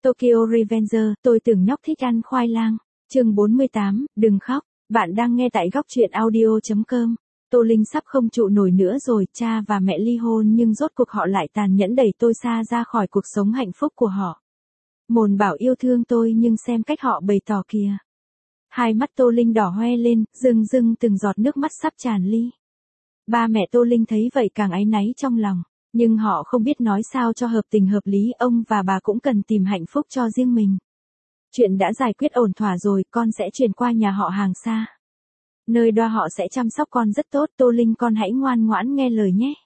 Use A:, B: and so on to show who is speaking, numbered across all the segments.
A: Tokyo Revenger, tôi tưởng nhóc thích ăn khoai lang. Chương 48, đừng khóc. Bạn đang nghe tại góc truyện audio.com. Tô Linh sắp không trụ nổi nữa rồi, cha và mẹ ly hôn nhưng rốt cuộc họ lại tàn nhẫn đẩy tôi xa ra khỏi cuộc sống hạnh phúc của họ. Mồn bảo yêu thương tôi nhưng xem cách họ bày tỏ kìa. Hai mắt Tô Linh đỏ hoe lên, rưng rưng từng giọt nước mắt sắp tràn ly. Ba mẹ Tô Linh thấy vậy càng áy náy trong lòng, nhưng họ không biết nói sao cho hợp tình hợp lý, ông và bà cũng cần tìm hạnh phúc cho riêng mình. Chuyện đã giải quyết ổn thỏa rồi, con sẽ chuyển qua nhà họ hàng xa. Nơi đó họ sẽ chăm sóc con rất tốt, Tô Linh con hãy ngoan ngoãn nghe lời nhé.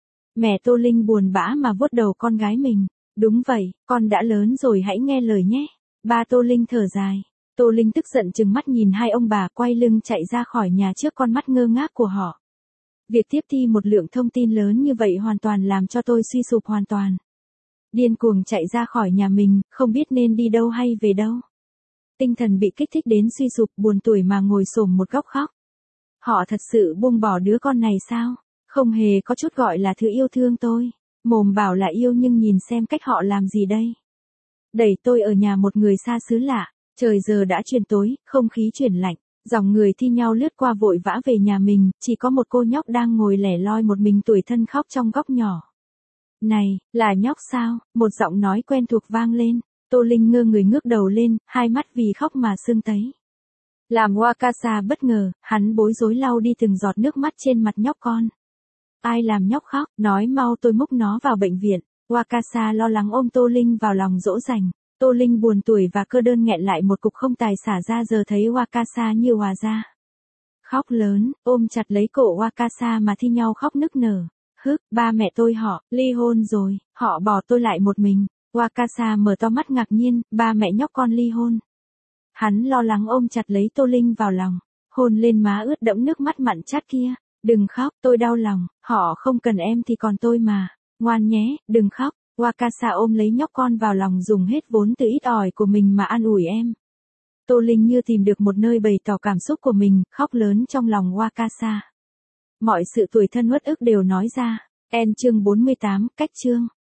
A: Mẹ Tô Linh buồn bã mà vuốt đầu con gái mình. Đúng vậy, con đã lớn rồi hãy nghe lời nhé. Ba Tô Linh thở dài. Tô Linh tức giận trừng mắt nhìn hai ông bà quay lưng chạy ra khỏi nhà trước con mắt ngơ ngác của họ. Việc tiếp thi một lượng thông tin lớn như vậy hoàn toàn làm cho tôi suy sụp hoàn toàn. Điên cuồng chạy ra khỏi nhà mình, không biết nên đi đâu hay về đâu. Tinh thần bị kích thích đến suy sụp, buồn tủi mà ngồi xổm một góc khóc. Họ thật sự buông bỏ đứa con này sao? Không hề có chút gọi là thứ yêu thương tôi. Mồm bảo là yêu nhưng nhìn xem cách họ làm gì đây. Đẩy tôi ở nhà một người xa xứ lạ. Trời giờ đã chuyển tối, không khí chuyển lạnh. Dòng người thi nhau lướt qua vội vã về nhà mình, chỉ có một cô nhóc đang ngồi lẻ loi một mình tủi thân khóc trong góc nhỏ. Này, là nhóc sao? Một giọng nói quen thuộc vang lên. Tô Linh ngơ người ngước đầu lên, hai mắt vì khóc mà sưng tấy. Làm Wakasa bất ngờ, hắn bối rối lau đi từng giọt nước mắt trên mặt nhóc con. Ai làm nhóc khóc, nói mau tôi múc nó vào bệnh viện. Wakasa lo lắng ôm Tô Linh vào lòng dỗ dành. Tô Linh buồn tủi và cơ đơn nghẹn lại một cục không tài xả ra, giờ thấy Wakasa như hòa ra. Khóc lớn, ôm chặt lấy cổ Wakasa mà thi nhau khóc nức nở. Ba mẹ tôi họ ly hôn rồi, họ bỏ tôi lại một mình. Wakasa mở to mắt ngạc nhiên, ba mẹ nhóc con ly hôn. Hắn lo lắng ôm chặt lấy Tô Linh vào lòng, hôn lên má ướt đẫm nước mắt mặn chát kia. Đừng khóc, tôi đau lòng, họ không cần em thì còn tôi mà. Ngoan nhé, đừng khóc. Wakasa ôm lấy nhóc con vào lòng, dùng hết vốn từ ít ỏi của mình mà an ủi em. Tô Linh như tìm được một nơi bày tỏ cảm xúc của mình, khóc lớn trong lòng Wakasa. Mọi sự tủi thân uất ức đều nói ra. Chương 48, cách chương.